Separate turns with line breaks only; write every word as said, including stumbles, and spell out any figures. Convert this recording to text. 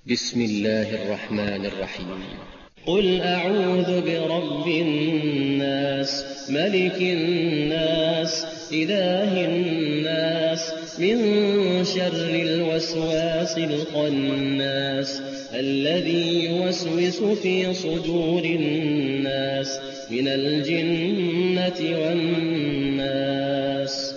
بسم الله الرحمن الرحيم
قل أعوذ برب الناس ملك الناس إله الناس من شر الوسواس الخناس الذي يوسوس في صدور الناس من الجنة والناس